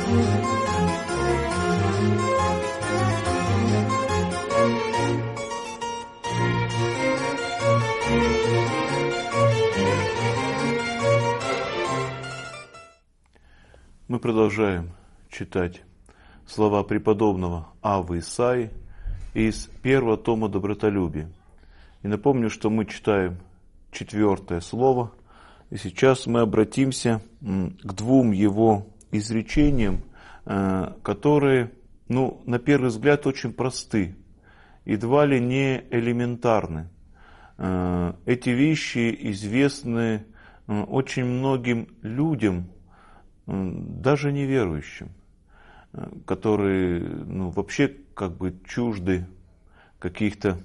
Мы продолжаем читать слова преподобного Аввы Исаии из первого тома «Добротолюбие». И напомню, что мы читаем 4 слово, и сейчас мы обратимся к 2 его изречениям, которые, на первый взгляд, очень просты, едва ли не элементарны. Эти вещи известны очень многим людям, даже неверующим, которые вообще чужды каких-то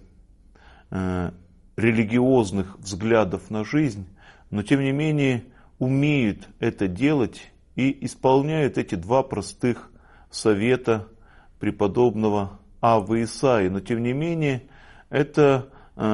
религиозных взглядов на жизнь, но тем не менее умеют это делать и исполняют эти 2 простых совета преподобного Аввы Исаии. Но тем не менее это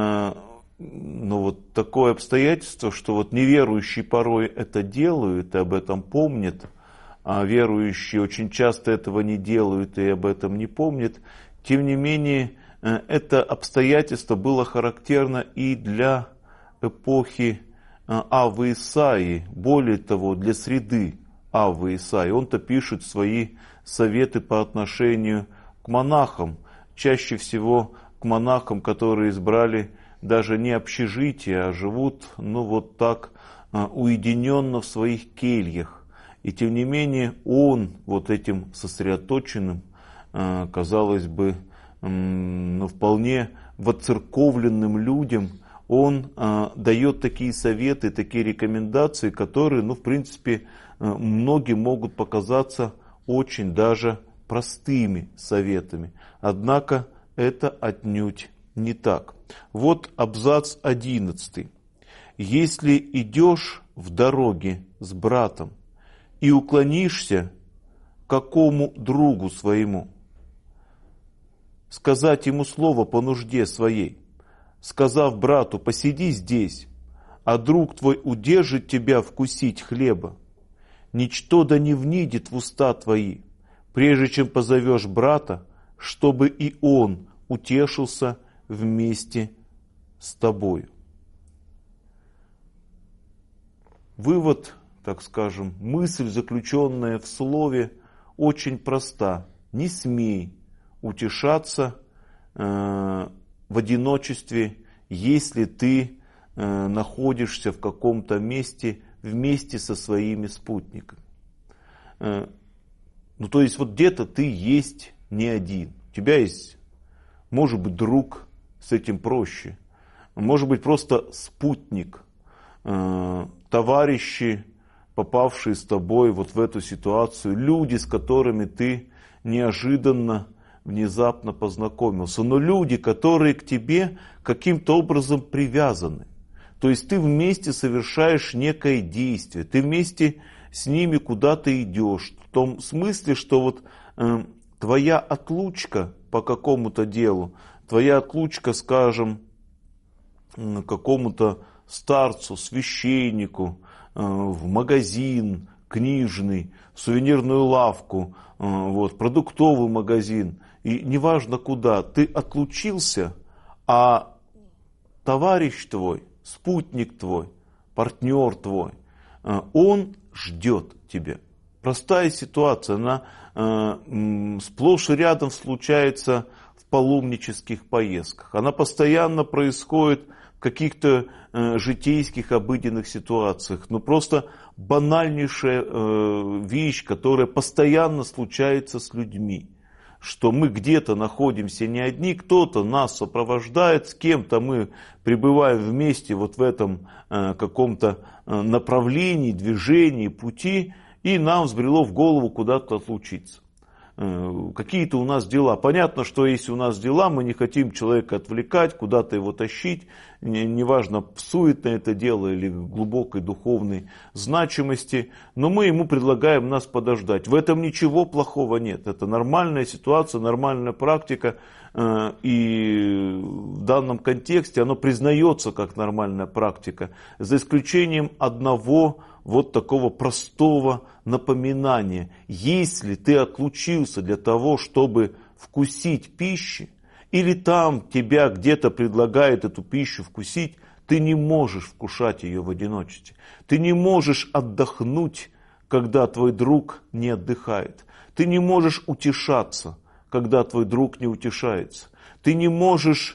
такое обстоятельство, что неверующие порой это делают и об этом помнят, а верующие очень часто этого не делают и об этом не помнят. Тем не менее, это обстоятельство было характерно и для эпохи Аввы Исаии, более того, для среды Аввы Исаии. Он-то пишет свои советы по отношению к монахам, чаще всего к монахам, которые избрали даже не общежитие, а живут, так уединенно в своих кельях. И тем не менее он этим сосредоточенным, казалось бы, вполне воцерковленным людям, он дает такие советы, такие рекомендации, которые, в принципе, многим могут показаться очень даже простыми советами. Однако это отнюдь не так. Вот абзац 11. «Если идешь в дороге с братом и уклонишься к какому другу своему, сказать ему слово по нужде своей, сказав брату: посиди здесь, а друг твой удержит тебя вкусить хлеба, ничто да не внидит в уста твои, прежде чем позовешь брата, чтобы и он утешился вместе с тобою». Вывод, так скажем, мысль, заключенная в слове, очень проста. Не смей утешаться в одиночестве, если ты находишься в каком-то месте вместе со своими спутниками. То есть где-то ты есть не один. У тебя есть, может быть, друг, с этим проще. Может быть, просто спутник, товарищи, попавшие с тобой в эту ситуацию, люди, с которыми ты неожиданно, внезапно познакомился. Но люди, которые к тебе каким-то образом привязаны. То есть ты вместе совершаешь некое действие, ты вместе с ними куда-то идешь. В том смысле, что твоя отлучка по какому-то делу, твоя отлучка, скажем, какому-то старцу, священнику, в магазин книжный, в сувенирную лавку, продуктовый магазин, и неважно куда, ты отлучился, а товарищ твой, спутник твой, партнер твой, он ждет тебя. Простая ситуация, она сплошь и рядом случается в паломнических поездках. Она постоянно происходит в каких-то житейских, обыденных ситуациях. Просто банальнейшая вещь, которая постоянно случается с людьми. Что мы где-то находимся не одни, кто-то нас сопровождает, с кем-то мы пребываем вместе в этом каком-то направлении, движении, пути, и нам взбрело в голову куда-то отлучиться. Какие-то у нас дела. Понятно, что если у нас дела, мы не хотим человека отвлекать, куда-то его тащить, неважно, суетное это дело или глубокой духовной значимости, но мы ему предлагаем нас подождать. В этом ничего плохого нет. Это нормальная ситуация, нормальная практика, и в данном контексте оно признается как нормальная практика, за исключением одного вот такого простого напоминания. Если ты отлучился для того, чтобы вкусить пищи, или там тебя где-то предлагают эту пищу вкусить, ты не можешь вкушать ее в одиночестве. Ты не можешь отдохнуть, когда твой друг не отдыхает. Ты не можешь утешаться, когда твой друг не утешается. Ты не можешь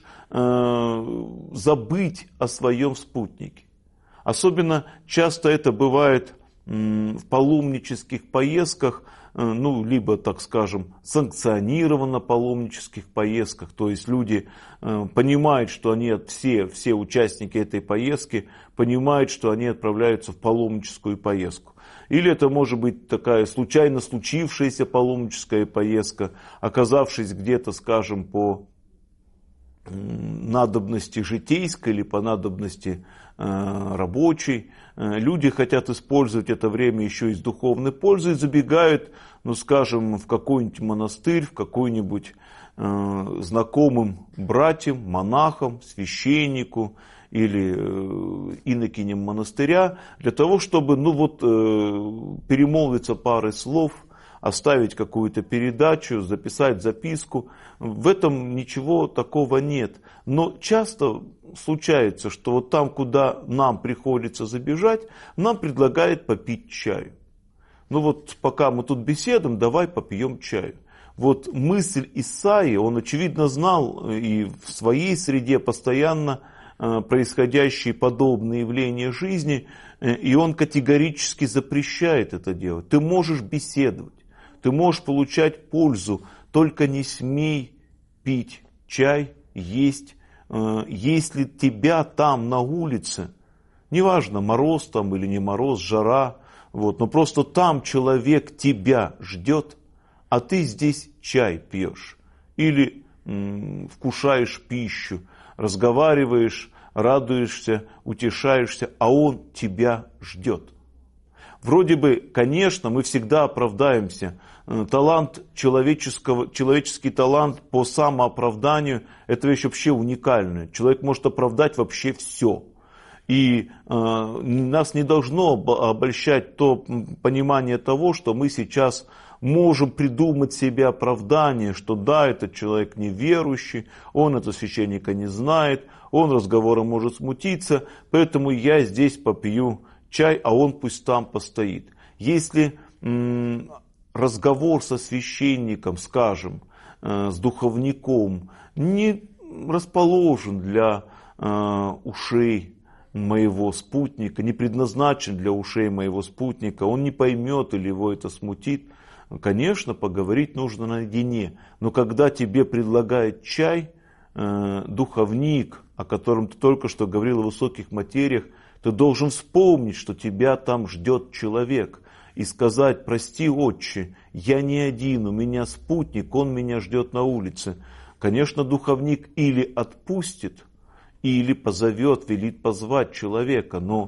забыть о своем спутнике. Особенно часто это бывает в паломнических поездках, либо, так скажем, санкционированно паломнических поездках. То есть люди понимают, что они, все участники этой поездки, понимают, что они отправляются в паломническую поездку. Или это может быть такая случайно случившаяся паломническая поездка, оказавшись где-то, скажем, по надобности житейской или по надобности рабочей. Люди хотят использовать это время еще и с духовной пользой, забегают, скажем, в какой-нибудь монастырь, в какой-нибудь знакомым братьям, монахам, священнику или инокиням монастыря, для того, чтобы перемолвиться парой слов, оставить какую-то передачу, записать записку. В этом ничего такого нет. Но часто случается, что вот там, куда нам приходится забежать, нам предлагают попить чаю. Пока мы тут беседуем, давай попьем чаю. Вот мысль Исаии, он очевидно знал и в своей среде постоянно происходящие подобные явления жизни, и он категорически запрещает это делать. Ты можешь беседовать. Ты можешь получать пользу, только не смей пить чай, есть, если тебя там на улице, неважно, мороз там или не мороз, жара, но просто там человек тебя ждет, а ты здесь чай пьешь или вкушаешь пищу, разговариваешь, радуешься, утешаешься, а он тебя ждет. Вроде бы, конечно, мы всегда оправдаемся. Человеческий талант по самооправданию – это вещь вообще уникальная. Человек может оправдать вообще все. И нас не должно обольщать то понимание того, что мы сейчас можем придумать себе оправдание, что да, этот человек неверующий, он этого священника не знает, он разговором может смутиться, поэтому я здесь попью чай, а он пусть там постоит. Если разговор со священником, скажем, с духовником не расположен для ушей моего спутника, не предназначен для ушей моего спутника, он не поймет или его это смутит, конечно, поговорить нужно наедине. Но когда тебе предлагает чай духовник, о котором ты только что говорил, о высоких материях, ты должен вспомнить, что тебя там ждет человек. И сказать: прости, отче, я не один, у меня спутник, он меня ждет на улице. Конечно, духовник или отпустит, или позовет, велит позвать человека. Но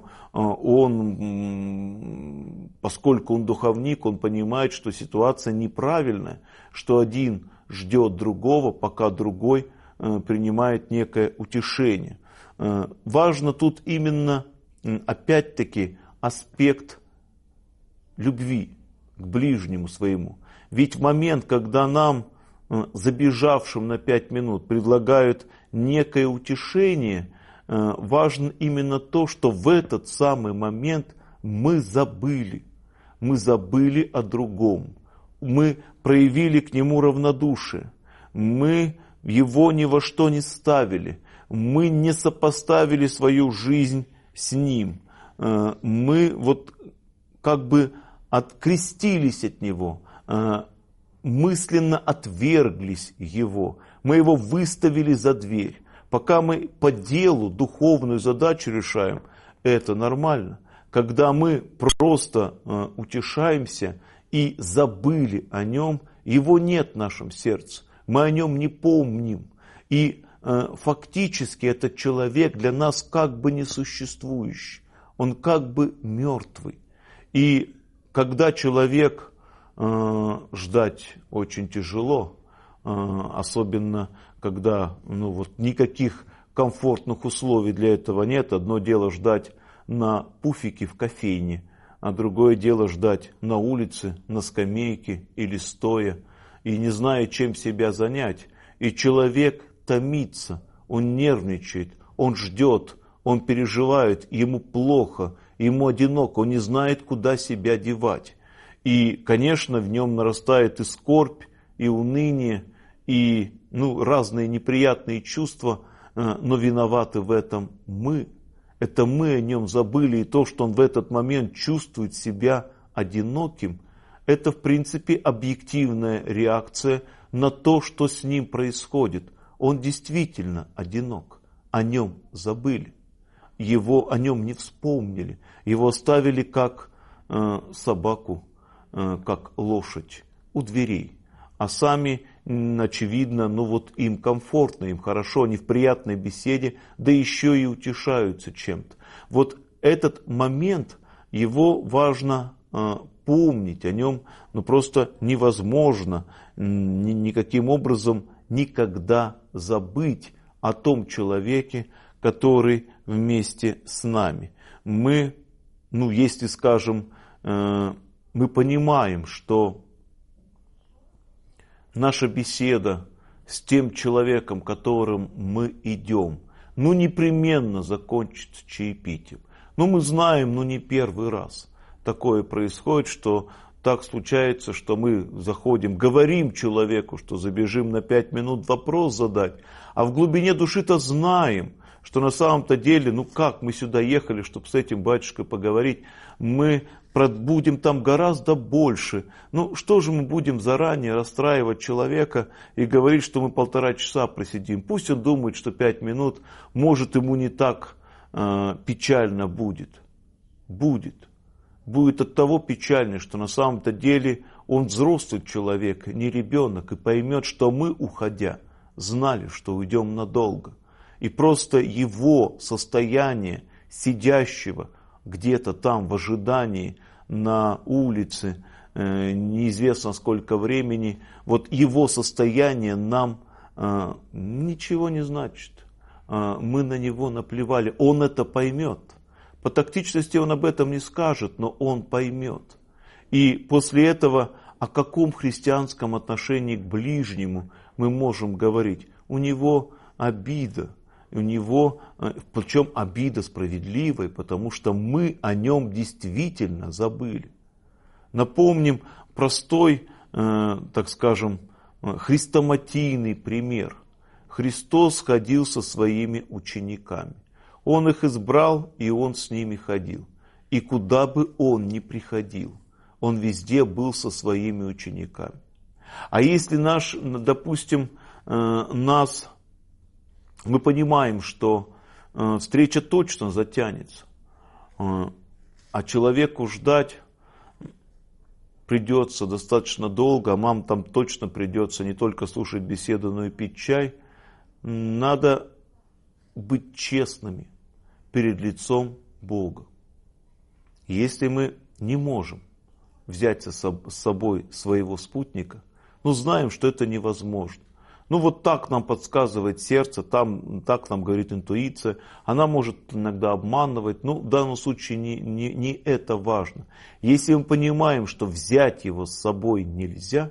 он, поскольку он духовник, он понимает, что ситуация неправильная, что один ждет другого, пока другой принимает некое утешение. Важно тут именно, опять-таки, аспект любви к ближнему своему. Ведь в момент, когда нам, забежавшим на 5 минут, предлагают некое утешение, важно именно то, что в этот самый момент мы забыли. Мы забыли о другом. Мы проявили к нему равнодушие. Мы его ни во что не ставили. Мы не сопоставили свою жизнь с ним. Мы открестились от него, мысленно отверглись его, мы его выставили за дверь. Пока мы по делу духовную задачу решаем, это нормально. Когда мы просто утешаемся и забыли о нем, его нет в нашем сердце, мы о нем не помним. И фактически этот человек для нас как бы несуществующий, он как бы мертвый. И когда человек, ждать очень тяжело, особенно когда никаких комфортных условий для этого нет. Одно дело ждать на пуфике в кофейне, а другое дело ждать на улице, на скамейке или стоя, и не зная, чем себя занять. И человек томится, он нервничает, он ждет, он переживает, ему плохо, ему одиноко, он не знает, куда себя девать. И, конечно, в нем нарастает и скорбь, и уныние, и разные неприятные чувства, но виноваты в этом мы. Это мы о нем забыли, и то, что он в этот момент чувствует себя одиноким, это, в принципе, объективная реакция на то, что с ним происходит. Он действительно одинок, о нем забыли, о нем не вспомнили, его оставили как собаку, как лошадь у дверей. А сами, очевидно, им комфортно, им хорошо, они в приятной беседе, да еще и утешаются чем-то. Вот этот момент, его важно помнить, о нем просто невозможно никаким образом никогда забыть о том человеке, который вместе с нами. Мы, если скажем, мы понимаем, что наша беседа с тем человеком, которым мы идем, непременно закончится чаепитием. Мы знаем, не первый раз такое происходит, что так случается, что мы заходим, говорим человеку, что забежим на 5 минут вопрос задать, а в глубине души-то знаем, что на самом-то деле, как мы сюда ехали, чтобы с этим батюшкой поговорить, мы будем там гораздо больше. Что же мы будем заранее расстраивать человека и говорить, что мы 1,5 часа просидим? Пусть он думает, что 5 минут, может, ему не так печально будет. Будет от того печально, что на самом-то деле он взрослый человек, не ребенок, и поймет, что мы, уходя, знали, что уйдем надолго. И просто его состояние сидящего где-то там в ожидании на улице, неизвестно сколько времени, его состояние нам ничего не значит. Мы на него наплевали, он это поймет. По тактичности он об этом не скажет, но он поймет. И после этого о каком христианском отношении к ближнему мы можем говорить? У него обида. Причем обида справедливая, потому что мы о нем действительно забыли. Напомним простой, так скажем, хрестоматийный пример. Христос ходил со своими учениками. Он их избрал, и он с ними ходил. И куда бы он ни приходил, он везде был со своими учениками. А если допустим, мы понимаем, что встреча точно затянется, а человеку ждать придется достаточно долго, а нам там точно придется не только слушать беседу, но и пить чай, надо быть честными перед лицом Бога. Если мы не можем взять с собой своего спутника, знаем, что это невозможно. Так нам подсказывает сердце, так нам говорит интуиция. Она может иногда обманывать, в данном случае не это важно. Если мы понимаем, что взять его с собой нельзя,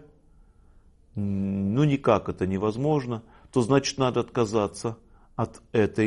никак это невозможно, то значит надо отказаться от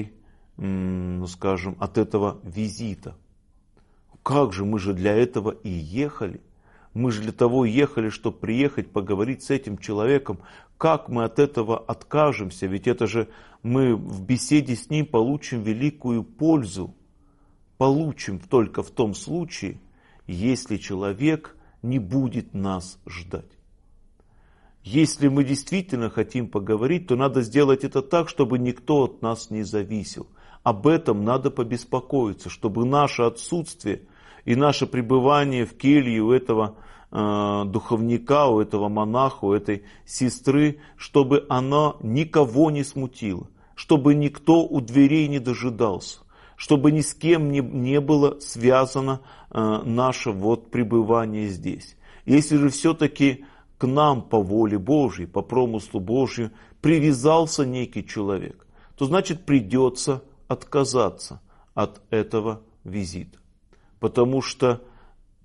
от этого визита. Как же, мы же для этого и ехали. Мы же для того ехали, чтобы приехать, поговорить с этим человеком. Как мы от этого откажемся? Ведь это же мы в беседе с ним получим великую пользу. Получим только в том случае, если человек не будет нас ждать. Если мы действительно хотим поговорить, то надо сделать это так, чтобы никто от нас не зависел. Об этом надо побеспокоиться, чтобы наше отсутствие и наше пребывание в келье у этого духовника, у этого монаха, у этой сестры, чтобы оно никого не смутило, чтобы никто у дверей не дожидался, чтобы ни с кем не было связано наше пребывание здесь. Если же все-таки к нам по воле Божьей, по промыслу Божию привязался некий человек, то значит придется отказаться от этого визита. Потому что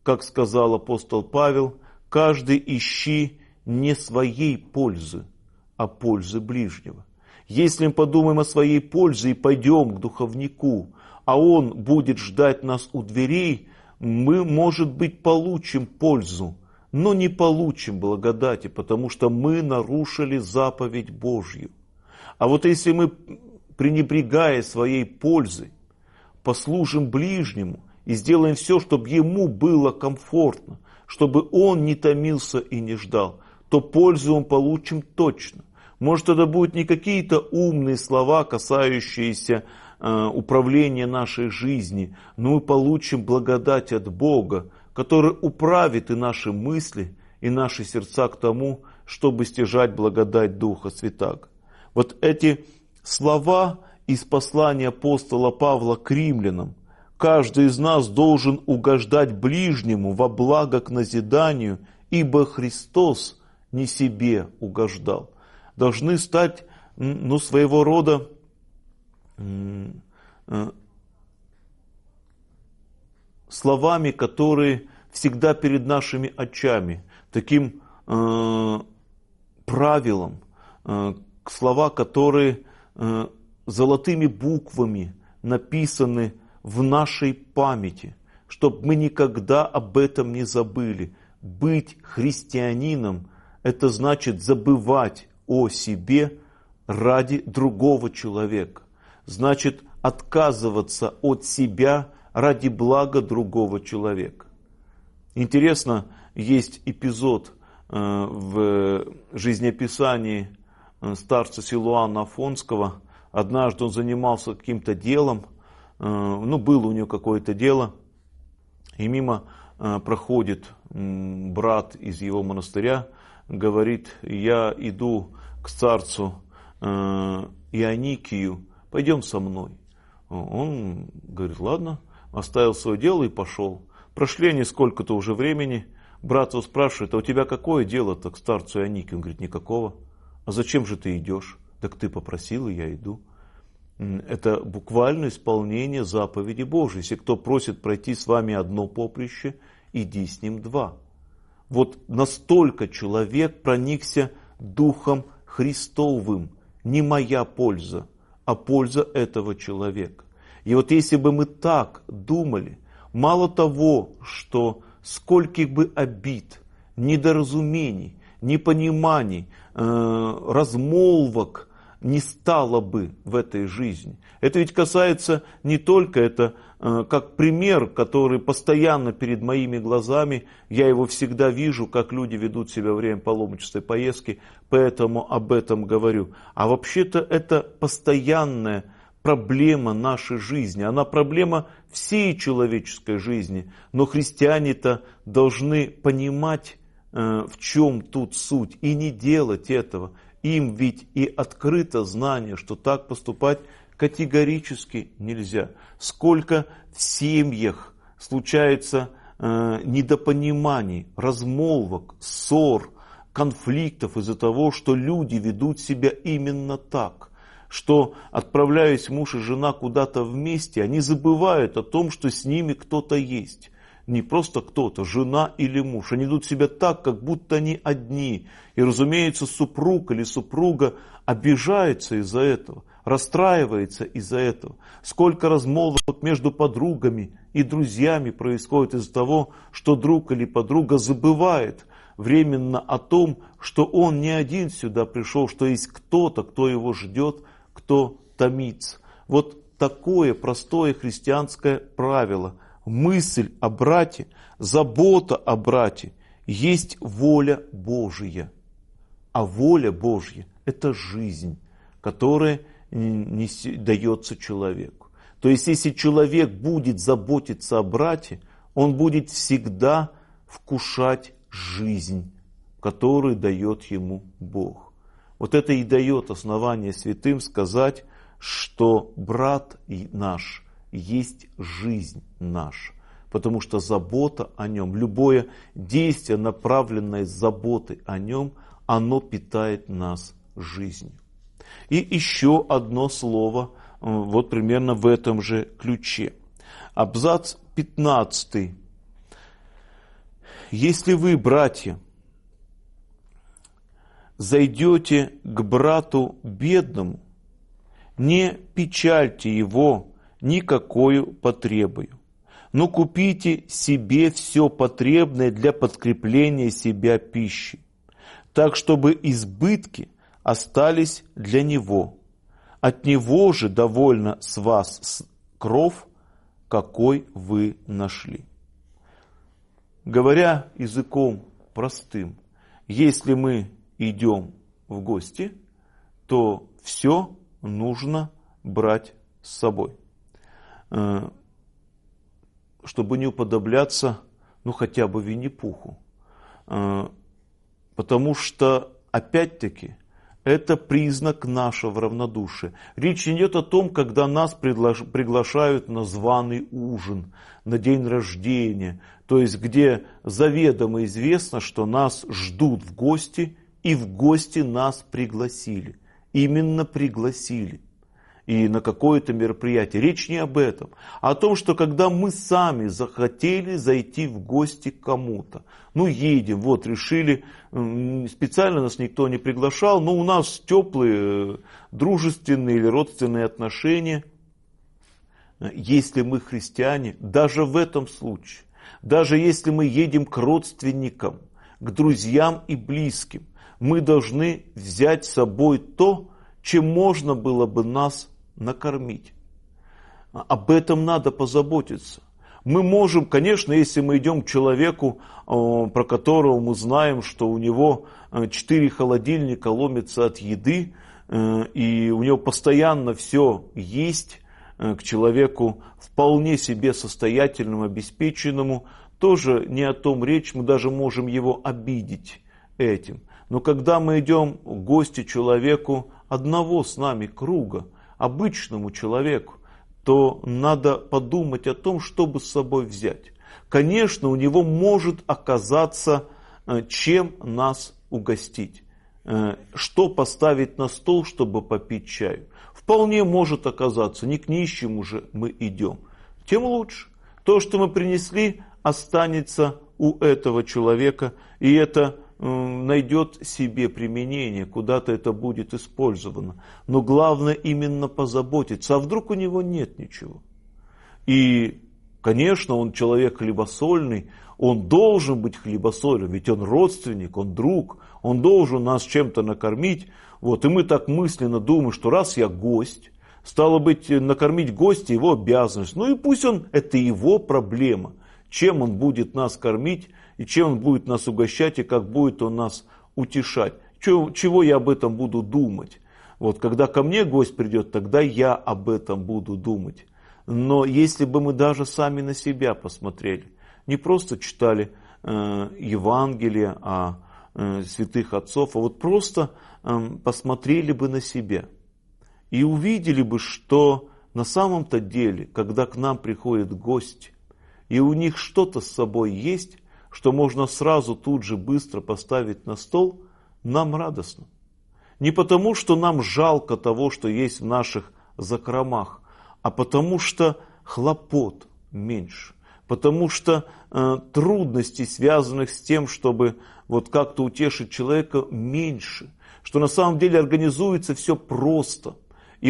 как сказал апостол Павел, каждый ищи не своей пользы, а пользы ближнего. Если мы подумаем о своей пользе и пойдем к духовнику, а он будет ждать нас у дверей, мы, может быть, получим пользу, но не получим благодати, потому что мы нарушили заповедь Божью. А вот если мы, пренебрегая своей пользой, послужим ближнему и сделаем все, чтобы ему было комфортно, чтобы он не томился и не ждал, то пользу мы получим точно. Может, это будут не какие-то умные слова, касающиеся управления нашей жизни, но мы получим благодать от Бога, который управит и наши мысли, и наши сердца к тому, чтобы стяжать благодать Духа Святаго. Вот эти слова из послания апостола Павла к римлянам: каждый из нас должен угождать ближнему во благо к назиданию, ибо Христос не себе угождал, должны стать своего рода словами, которые всегда перед нашими очами, таким правилом, слова, которые золотыми буквами написаны в нашей памяти, чтобы мы никогда об этом не забыли. Быть христианином – это значит забывать о себе ради другого человека. Значит отказываться от себя ради блага другого человека. Интересно, есть эпизод в жизнеописании старца Силуана Афонского. Однажды он занимался каким-то делом, было у него какое-то дело, и мимо проходит брат из его монастыря, говорит: я иду к старцу Ионикию, пойдем со мной. Он говорит: ладно, оставил свое дело и пошел. Прошли они сколько-то уже времени, брат его спрашивает: а у тебя какое дело-то к старцу Ионикию? Он говорит: никакого. А зачем же ты идешь? Так ты попросил, и я иду. Это буквально исполнение заповеди Божьей. Если кто просит пройти с вами одно поприще, иди с ним два. Вот настолько человек проникся Духом Христовым. Не моя польза, а польза этого человека. И вот если бы мы так думали, мало того, что скольких бы обид, недоразумений, непониманий, размолвок не стало бы в этой жизни. Это ведь касается не только это, как пример, который постоянно перед моими глазами, я его всегда вижу, как люди ведут себя во время паломничества и поездки, поэтому об этом говорю. А вообще-то это постоянная проблема нашей жизни, она проблема всей человеческой жизни, но христиане-то должны понимать, в чем тут суть, и не делать этого. Им ведь и открыто знание, что так поступать категорически нельзя. Сколько в семьях случается недопониманий, размолвок, ссор, конфликтов из-за того, что люди ведут себя именно так. Что, отправляясь муж и жена куда-то вместе, они забывают о том, что с ними кто-то есть. Не просто кто-то, жена или муж. Они ведут себя так, как будто они одни. И, разумеется, супруг или супруга обижается из-за этого, расстраивается из-за этого. Сколько размолвок между подругами и друзьями происходит из-за того, что друг или подруга забывает временно о том, что он не один сюда пришел, что есть кто-то, кто его ждет, кто томится. Вот такое простое христианское правило. Мысль о брате, забота о брате есть воля Божия. А воля Божья – это жизнь, которая дается человеку. То есть, если человек будет заботиться о брате, он будет всегда вкушать жизнь, которую дает ему Бог. Вот это и дает основание святым сказать, что брат наш есть жизнь наша. Потому что забота о нем, любое действие, направленное с заботой о нем, оно питает нас жизнью. И еще одно слово, вот примерно в этом же ключе. Абзац 15 Если вы, братья, зайдете к брату бедному, не печальте его никакою потребою, но купите себе все потребное для подкрепления себя пищей, так, чтобы избытки остались для него. От него же довольно с вас кров, какой вы нашли. Говоря языком простым, если мы идем в гости, то все нужно брать с собой, чтобы не уподобляться, хотя бы Винни-Пуху. Потому что, опять-таки, это признак нашего равнодушия. Речь не идет о том, когда нас приглашают на званый ужин, на день рождения, то есть где заведомо известно, что нас ждут в гости, и в гости нас пригласили. Именно пригласили. И на какое-то мероприятие. Речь не об этом, а о том, что когда мы сами захотели зайти в гости к кому-то. Едем, решили, специально нас никто не приглашал, но у нас теплые, дружественные или родственные отношения. Если мы христиане, даже в этом случае, даже если мы едем к родственникам, к друзьям и близким, мы должны взять с собой то, чем можно было бы нас накормить. Об этом надо позаботиться. Мы можем, конечно, если мы идем к человеку, про которого мы знаем, что у него 4 холодильника ломятся от еды, и у него постоянно все есть, к человеку вполне себе состоятельному, обеспеченному, тоже не о том речь, мы даже можем его обидеть этим. Но когда мы идем в гости человеку одного с нами круга, обычному человеку, то надо подумать о том, чтобы с собой взять. Конечно, у него может оказаться, чем нас угостить, что поставить на стол, чтобы попить чаю. Вполне может оказаться, не к нищему же мы идем, тем лучше. То, что мы принесли, останется у этого человека, и это найдет себе применение, куда-то это будет использовано. Но главное именно позаботиться, а вдруг у него нет ничего. И, конечно, он человек хлебосольный, он должен быть хлебосольным, ведь он родственник, он друг, он должен нас чем-то накормить. И мы так мысленно думаем, что раз я гость, стало быть, накормить гостя его обязанность. И пусть это его проблема, чем он будет нас кормить, и чем он будет нас угощать, и как будет он нас утешать. Чего я об этом буду думать? Когда ко мне гость придет, тогда я об этом буду думать. Но если бы мы даже сами на себя посмотрели, не просто читали Евангелие о святых отцов, а просто посмотрели бы на себя и увидели бы, что на самом-то деле, когда к нам приходят гости, и у них что-то с собой есть, что можно сразу тут же быстро поставить на стол, нам радостно. Не потому, что нам жалко того, что есть в наших закромах, а потому что хлопот меньше, потому что трудностей, связанных с тем, чтобы как-то утешить человека, меньше, что на самом деле организуется все просто. И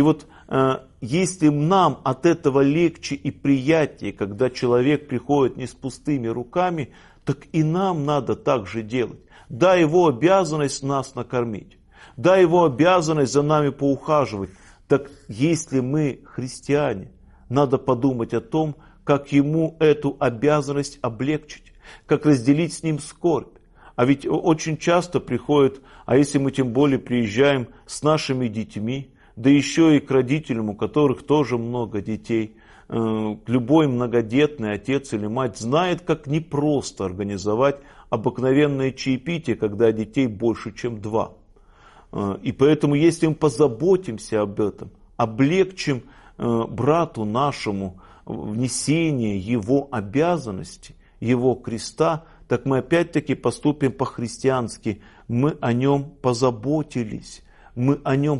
если нам от этого легче и приятнее, когда человек приходит не с пустыми руками, так и нам надо так же делать. Да, его обязанность нас накормить. Да, его обязанность за нами поухаживать. Так если мы христиане, надо подумать о том, как ему эту обязанность облегчить, как разделить с ним скорбь. А ведь очень часто приходят, а если мы тем более приезжаем с нашими детьми, да еще и к родителям, у которых тоже много детей, любой многодетный отец или мать знает, как непросто организовать обыкновенное чаепитие, когда детей больше, чем 2. И поэтому, если мы позаботимся об этом, облегчим брату нашему внесение его обязанностей, его креста, так мы опять-таки поступим по-христиански. Мы о нем позаботились, мы о нем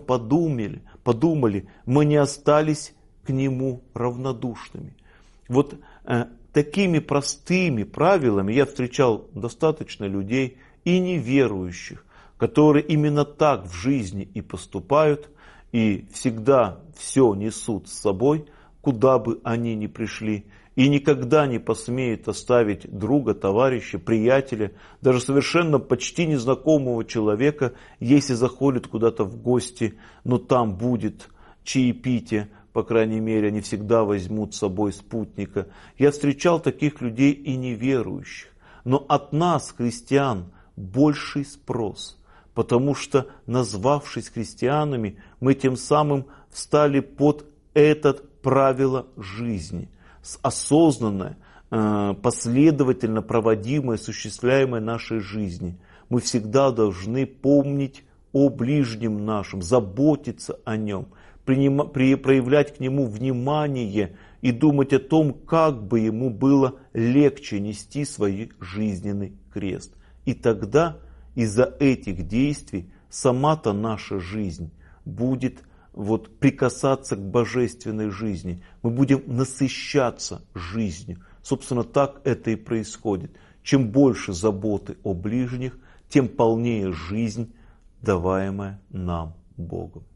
подумали, мы не остались к нему равнодушными. такими простыми правилами я встречал достаточно людей и неверующих, которые именно так в жизни и поступают, и всегда все несут с собой, куда бы они ни пришли, и никогда не посмеют оставить друга, товарища, приятеля, даже совершенно почти незнакомого человека, если заходят куда-то в гости, но там будет чаепитие, по крайней мере, они всегда возьмут с собой спутника. Я встречал таких людей и неверующих. Но от нас, христиан, больший спрос, потому что, назвавшись христианами, мы тем самым встали под это правило жизни, осознанное, последовательно проводимое, осуществляемое нашей жизни. Мы всегда должны помнить о ближнем нашем, заботиться о нем, проявлять к нему внимание и думать о том, как бы ему было легче нести свой жизненный крест. И тогда из-за этих действий сама-то наша жизнь будет прикасаться к божественной жизни. Мы будем насыщаться жизнью. Собственно, так это и происходит. Чем больше заботы о ближних, тем полнее жизнь, даваемая нам Богом.